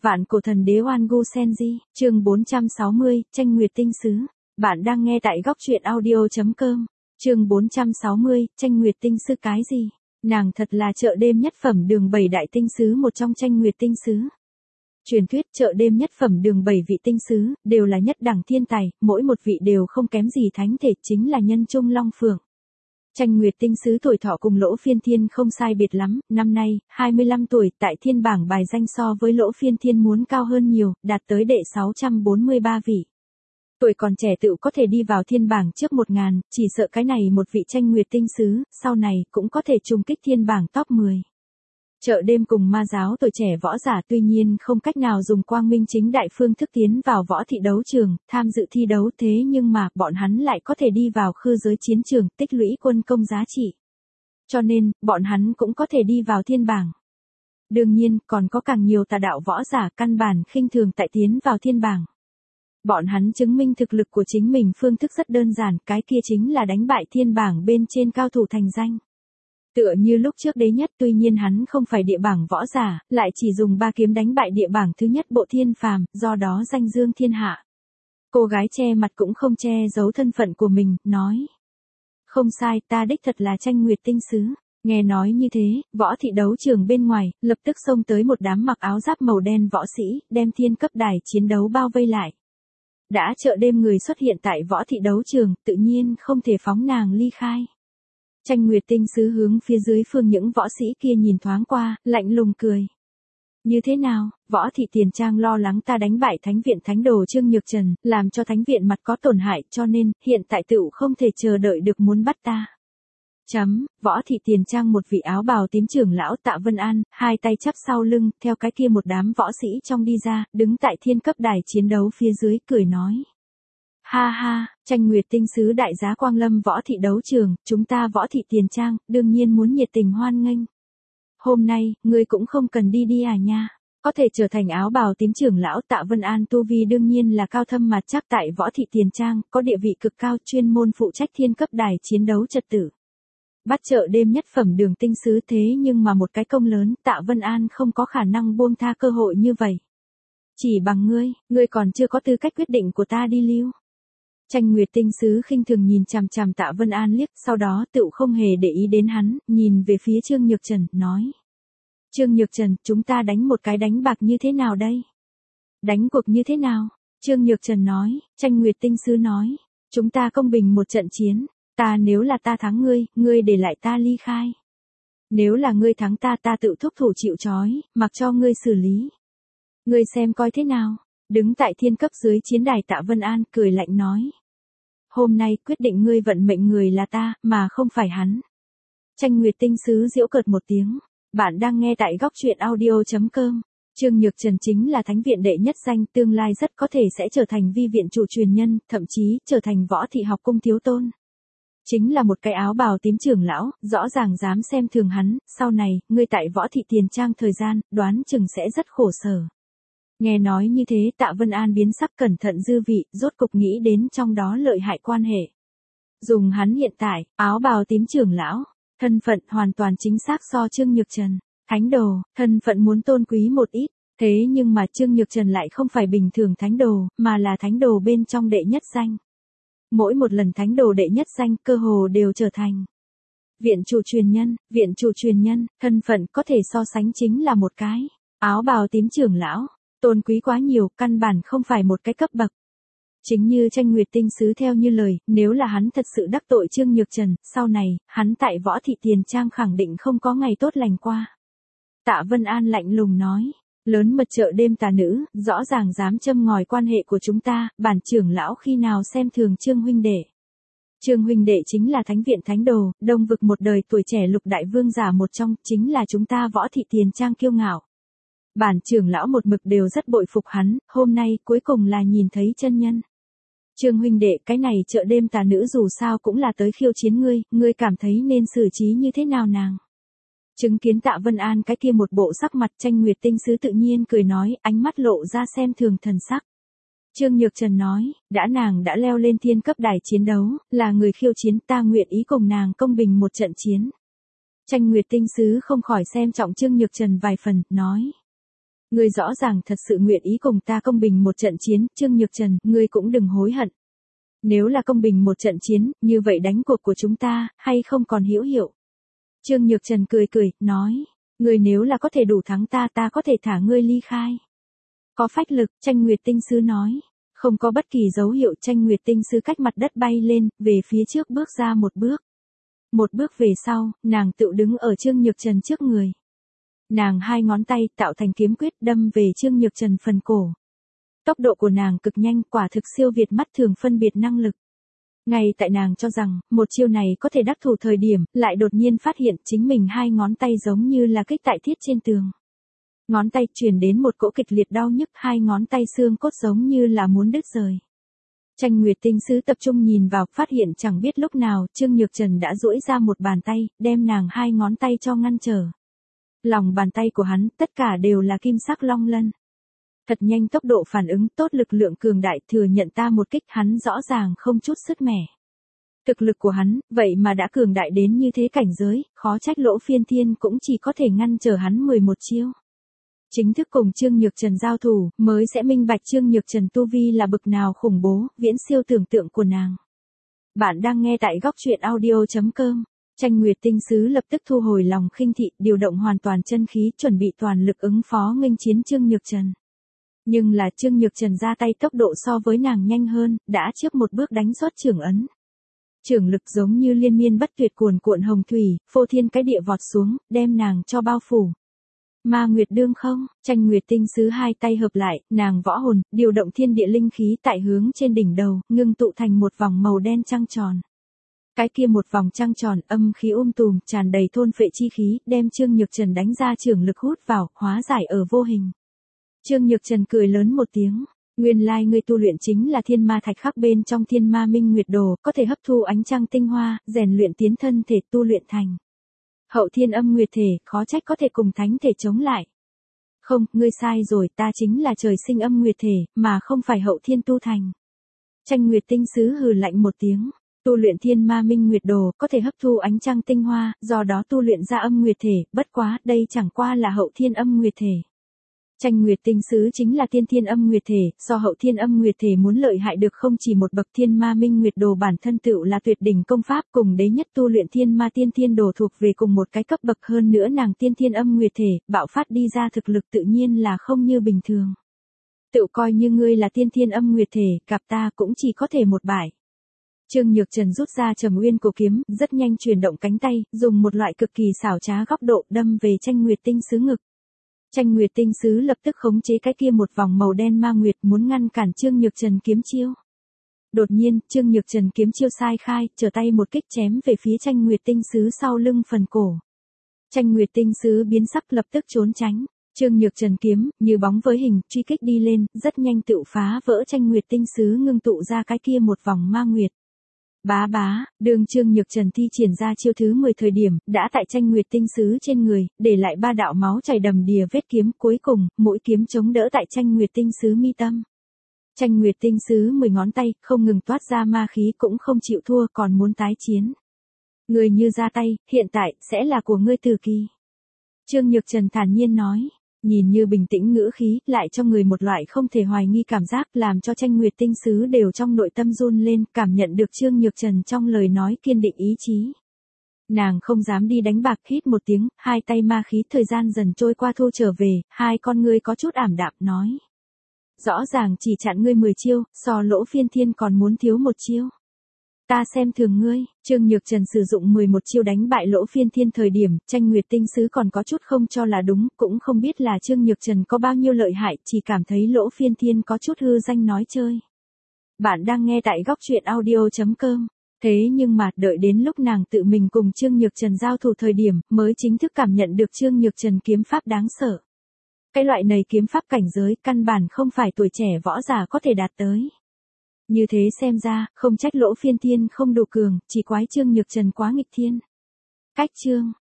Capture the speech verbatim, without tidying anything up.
Vạn cổ thần đế Oan Gu Senji, chương bốn trăm sáu mươi, tranh nguyệt tinh sứ. Bạn đang nghe tại góc truyện audio chấm com. Chương bốn trăm sáu mươi, tranh nguyệt tinh sứ cái gì? Nàng thật là chợ đêm nhất phẩm đường bảy đại tinh sứ một trong tranh nguyệt tinh sứ. Truyền thuyết chợ đêm nhất phẩm đường bảy vị tinh sứ, đều là nhất đẳng thiên tài, mỗi một vị đều không kém gì thánh thể, chính là nhân trung long phượng. Tranh nguyệt tinh sứ tuổi thọ cùng Lỗ Phiên Thiên không sai biệt lắm, năm nay, hai mươi lăm tuổi, tại thiên bảng bài danh so với Lỗ Phiên Thiên muốn cao hơn nhiều, đạt tới đệ sáu trăm bốn mươi ba vị. Tuổi còn trẻ tự có thể đi vào thiên bảng trước một ngàn, chỉ sợ cái này một vị tranh nguyệt tinh sứ, sau này cũng có thể trùng kích thiên bảng top mười. Chợ đêm cùng ma giáo tuổi trẻ võ giả tuy nhiên không cách nào dùng quang minh chính đại phương thức tiến vào võ thị đấu trường, tham dự thi đấu, thế nhưng mà bọn hắn lại có thể đi vào khư giới chiến trường, tích lũy quân công giá trị. Cho nên, bọn hắn cũng có thể đi vào thiên bảng. Đương nhiên, còn có càng nhiều tà đạo võ giả căn bản khinh thường tại tiến vào thiên bảng. Bọn hắn chứng minh thực lực của chính mình phương thức rất đơn giản, cái kia chính là đánh bại thiên bảng bên trên cao thủ thành danh. Tựa như lúc trước đế nhất, tuy nhiên hắn không phải địa bảng võ giả, lại chỉ dùng ba kiếm đánh bại địa bảng thứ nhất Bộ Thiên Phàm, do đó danh dương thiên hạ. Cô gái che mặt cũng không che giấu thân phận của mình, nói: "Không sai, ta đích thật là tranh nguyệt tinh sứ." Nghe nói như thế, võ thị đấu trường bên ngoài, lập tức xông tới một đám mặc áo giáp màu đen võ sĩ, đem thiên cấp đài chiến đấu bao vây lại. Đã chợ đêm người xuất hiện tại võ thị đấu trường, tự nhiên không thể phóng nàng ly khai. Tranh nguyệt tinh sứ hướng phía dưới phương những võ sĩ kia nhìn thoáng qua, lạnh lùng cười. "Như thế nào, võ thị tiền trang lo lắng ta đánh bại thánh viện thánh đồ Trương Nhược Trần, làm cho thánh viện mặt có tổn hại, cho nên, hiện tại tựu không thể chờ đợi được muốn bắt ta." Chấm, võ thị tiền trang một vị áo bào tím trưởng lão Tạ Vân An, hai tay chắp sau lưng, theo cái kia một đám võ sĩ trong đi ra, đứng tại thiên cấp đài chiến đấu phía dưới, cười nói: "Ha ha, tranh nguyệt tinh sứ đại giá quang lâm võ thị đấu trường, chúng ta võ thị tiền trang, đương nhiên muốn nhiệt tình hoan nghênh. Hôm nay, ngươi cũng không cần đi đi à nha." Có thể trở thành áo bào tím trưởng lão Tạ Vân An tu vi đương nhiên là cao thâm mặt chắc tại võ thị tiền trang, có địa vị cực cao, chuyên môn phụ trách thiên cấp đài chiến đấu trật tự. Bắt chợ đêm nhất phẩm đường tinh sứ, thế nhưng mà một cái công lớn, Tạ Vân An không có khả năng buông tha cơ hội như vậy. "Chỉ bằng ngươi, ngươi còn chưa có tư cách quyết định của ta đi lưu." Tranh nguyệt tinh sứ khinh thường nhìn chằm chằm Tạ Vân An liếc, sau đó tựu không hề để ý đến hắn, nhìn về phía Trương Nhược Trần, nói: "Trương Nhược Trần, chúng ta đánh một cái đánh bạc như thế nào đây?" "Đánh cuộc như thế nào?" Trương Nhược Trần nói. Tranh nguyệt tinh sứ nói: "Chúng ta công bình một trận chiến. Ta nếu là ta thắng ngươi, ngươi để lại ta ly khai. Nếu là ngươi thắng ta, ta tự thúc thủ chịu trói, mặc cho ngươi xử lý. Ngươi xem coi thế nào." Đứng tại thiên cấp dưới chiến đài Tạ Vân An cười lạnh nói: "Hôm nay quyết định ngươi vận mệnh người là ta, mà không phải hắn." Tranh nguyệt tinh sứ giễu cợt một tiếng. Bạn đang nghe tại góc truyện audio chấm com. Trương Nhược Trần chính là thánh viện đệ nhất danh, tương lai rất có thể sẽ trở thành vi viện chủ truyền nhân, thậm chí trở thành võ thị học cung thiếu tôn. Chính là một cái áo bào tím trưởng lão, rõ ràng dám xem thường hắn, sau này, ngươi tại võ thị tiền trang thời gian, đoán chừng sẽ rất khổ sở. Nghe nói như thế, Tạ Vân An biến sắc, cẩn thận dư vị, rốt cục nghĩ đến trong đó lợi hại quan hệ. Dùng hắn hiện tại, áo bào tím trưởng lão, thân phận hoàn toàn chính xác so Trương Nhược Trần. Thánh đồ, thân phận muốn tôn quý một ít, thế nhưng mà Trương Nhược Trần lại không phải bình thường thánh đồ, mà là thánh đồ bên trong đệ nhất danh. Mỗi một lần thánh đồ đệ nhất danh, cơ hồ đều trở thành viện chủ truyền nhân. Viện chủ truyền nhân, thân phận có thể so sánh chính là một cái áo bào tím trưởng lão, tôn quý quá nhiều, căn bản không phải một cái cấp bậc. Chính như tranh nguyệt tinh sứ theo như lời, nếu là hắn thật sự đắc tội Trương Nhược Trần, sau này, hắn tại võ thị tiền trang khẳng định không có ngày tốt lành qua. Tạ Vân An lạnh lùng nói: "Lớn mật chợ đêm tà nữ, rõ ràng dám châm ngòi quan hệ của chúng ta, bản trưởng lão khi nào xem thường Trương huynh đệ. Trương huynh đệ chính là thánh viện thánh đồ, đông vực một đời tuổi trẻ lục đại vương giả một trong, chính là chúng ta võ thị tiền trang kiêu ngạo. Bản trưởng lão một mực đều rất bội phục hắn, hôm nay cuối cùng là nhìn thấy chân nhân. Trương huynh đệ, cái này chợ đêm tà nữ dù sao cũng là tới khiêu chiến ngươi, ngươi cảm thấy nên xử trí như thế nào nàng?" Chứng kiến Tạ Vân An cái kia một bộ sắc mặt, tranh nguyệt tinh sứ tự nhiên cười nói, ánh mắt lộ ra xem thường thần sắc. Trương Nhược Trần nói: "Đã nàng đã leo lên thiên cấp đài chiến đấu, là người khiêu chiến, ta nguyện ý cùng nàng công bình một trận chiến." Tranh nguyệt tinh sứ không khỏi xem trọng Trương Nhược Trần vài phần, nói: Ngươi rõ ràng thật sự nguyện ý cùng ta công bình một trận chiến, Trương Nhược Trần, ngươi cũng đừng hối hận. Nếu là công bình một trận chiến, như vậy đánh cuộc của chúng ta, hay không còn hữu hiệu. Trương Nhược Trần cười cười, nói, ngươi nếu là có thể đủ thắng ta, ta có thể thả ngươi ly khai. Có phách lực, Tranh Nguyệt Tinh Sứ nói. Không có bất kỳ dấu hiệu, Tranh Nguyệt Tinh Sứ cách mặt đất bay lên, về phía trước bước ra một bước. Một bước về sau, nàng tự đứng ở Trương Nhược Trần trước người. Nàng hai ngón tay tạo thành kiếm quyết đâm về Trương Nhược Trần phần cổ. Tốc độ của nàng cực nhanh, quả thực siêu việt mắt thường phân biệt năng lực. Ngay tại nàng cho rằng, một chiêu này có thể đắc thủ thời điểm, lại đột nhiên phát hiện chính mình hai ngón tay giống như là kích tại thiết trên tường. Ngón tay truyền đến một cỗ kịch liệt đau nhức, hai ngón tay xương cốt giống như là muốn đứt rời. Tranh Nguyệt Tinh Sứ tập trung nhìn vào, phát hiện chẳng biết lúc nào, Trương Nhược Trần đã duỗi ra một bàn tay, đem nàng hai ngón tay cho ngăn trở. Lòng bàn tay của hắn, tất cả đều là kim sắc long lân. Thật nhanh tốc độ phản ứng, tốt lực lượng cường đại, thừa nhận ta một kích, hắn rõ ràng không chút sứt mẻ. Thực lực của hắn, vậy mà đã cường đại đến như thế cảnh giới, khó trách Lỗ Phiên Thiên cũng chỉ có thể ngăn trở hắn mười một chiêu. Chính thức cùng Trương Nhược Trần giao thủ, mới sẽ minh bạch Trương Nhược Trần tu vi là bực nào khủng bố, viễn siêu tưởng tượng của nàng. Bạn đang nghe tại góc truyện audio chấm com. Tranh Nguyệt Tinh Sứ lập tức thu hồi lòng khinh thị, điều động hoàn toàn chân khí, chuẩn bị toàn lực ứng phó nghênh chiến Trương Nhược Trần. Nhưng là Trương Nhược Trần ra tay tốc độ so với nàng nhanh hơn, đã trước một bước đánh xuất trưởng ấn. Trưởng lực giống như liên miên bất tuyệt cuồn cuộn hồng thủy, phô thiên cái địa vọt xuống, đem nàng cho bao phủ. Ma Nguyệt đương không, Tranh Nguyệt Tinh Sứ hai tay hợp lại, nàng võ hồn, điều động thiên địa linh khí tại hướng trên đỉnh đầu, ngưng tụ thành một vòng màu đen trăng tròn. Cái kia một vòng trăng tròn, âm khí um tùm, tràn đầy thôn phệ chi khí, đem Trương Nhược Trần đánh ra trưởng lực hút vào, hóa giải ở vô hình. Trương Nhược Trần cười lớn một tiếng, nguyên lai ngươi tu luyện chính là thiên ma thạch khắc bên trong thiên ma minh nguyệt đồ, có thể hấp thu ánh trăng tinh hoa, rèn luyện tiến thân thể tu luyện thành. Hậu thiên âm nguyệt thể, khó trách có thể cùng thánh thể chống lại. Không, ngươi sai rồi, ta chính là trời sinh âm nguyệt thể, mà không phải hậu thiên tu thành. Tranh Nguyệt Tinh Sứ hừ lạnh một tiếng, tu luyện thiên ma minh nguyệt đồ, có thể hấp thu ánh trăng tinh hoa, do đó tu luyện ra âm nguyệt thể, bất quá, đây chẳng qua là hậu thiên âm nguyệt thể. Tranh Nguyệt Tinh Sứ chính là tiên thiên âm nguyệt thể, so hậu thiên âm nguyệt thể muốn lợi hại được không chỉ một bậc. Thiên ma minh nguyệt đồ bản thân tựu là tuyệt đỉnh công pháp, cùng đế nhất tu luyện thiên ma tiên thiên đồ thuộc về cùng một cái cấp bậc, hơn nữa nàng tiên thiên âm nguyệt thể, bạo phát đi ra thực lực tự nhiên là không như bình thường. Tựu coi như ngươi là tiên thiên âm nguyệt thể, gặp ta cũng chỉ có thể một bại. Trương Nhược Trần rút ra Trầm Uyên cổ kiếm, rất nhanh chuyển động cánh tay, dùng một loại cực kỳ xảo trá góc độ đâm về Tranh Nguyệt Tinh Sứ ngực. Tranh Nguyệt Tinh Sứ lập tức khống chế cái kia một vòng màu đen ma nguyệt, muốn ngăn cản Trương Nhược Trần kiếm chiêu. Đột nhiên, Trương Nhược Trần kiếm chiêu sai khai, trở tay một kích chém về phía Tranh Nguyệt Tinh Sứ sau lưng phần cổ. Tranh Nguyệt Tinh Sứ biến sắc lập tức trốn tránh. Trương Nhược Trần kiếm, như bóng với hình, truy kích đi lên, rất nhanh tự phá vỡ Tranh Nguyệt Tinh Sứ ngưng tụ ra cái kia một vòng ma nguyệt. Bá bá, đường Trương Nhược Trần thi triển ra chiêu thứ mười thời điểm, đã tại Tranh Nguyệt Tinh Sứ trên người, để lại ba đạo máu chảy đầm đìa vết kiếm, cuối cùng, mỗi kiếm chống đỡ tại Tranh Nguyệt Tinh Sứ mi tâm. Tranh Nguyệt Tinh Sứ mười ngón tay, không ngừng toát ra ma khí cũng không chịu thua, còn muốn tái chiến. Người như ra tay, hiện tại, sẽ là của ngươi tử kỳ. Trương Nhược Trần thản nhiên nói. Nhìn như bình tĩnh ngữ khí, lại cho người một loại không thể hoài nghi cảm giác, làm cho Tranh Nguyệt Tinh Sứ đều trong nội tâm run lên, cảm nhận được Trương Nhược Trần trong lời nói kiên định ý chí. Nàng không dám đi đánh bạc, hít một tiếng, hai tay ma khí thời gian dần trôi qua thu trở về, hai con ngươi có chút ảm đạm nói. Rõ ràng chỉ chặn ngươi mười chiêu, so Lỗ Phiên Thiên còn muốn thiếu một chiêu. Ta xem thường ngươi, Trương Nhược Trần sử dụng mười một chiêu đánh bại Lỗ Phiên Thiên thời điểm, Tranh Nguyệt Tinh Sứ còn có chút không cho là đúng, cũng không biết là Trương Nhược Trần có bao nhiêu lợi hại, chỉ cảm thấy Lỗ Phiên Thiên có chút hư danh nói chơi. Bạn đang nghe tại góc truyện audio chấm com. Thế nhưng mà, đợi đến lúc nàng tự mình cùng Trương Nhược Trần giao thủ thời điểm, mới chính thức cảm nhận được Trương Nhược Trần kiếm pháp đáng sợ. Cái loại này kiếm pháp cảnh giới, căn bản không phải tuổi trẻ võ giả có thể đạt tới. Như thế xem ra, không trách Lỗ Phiên Thiên không đủ cường, chỉ quái Trương Nhược Trần quá nghịch thiên. Cách chương,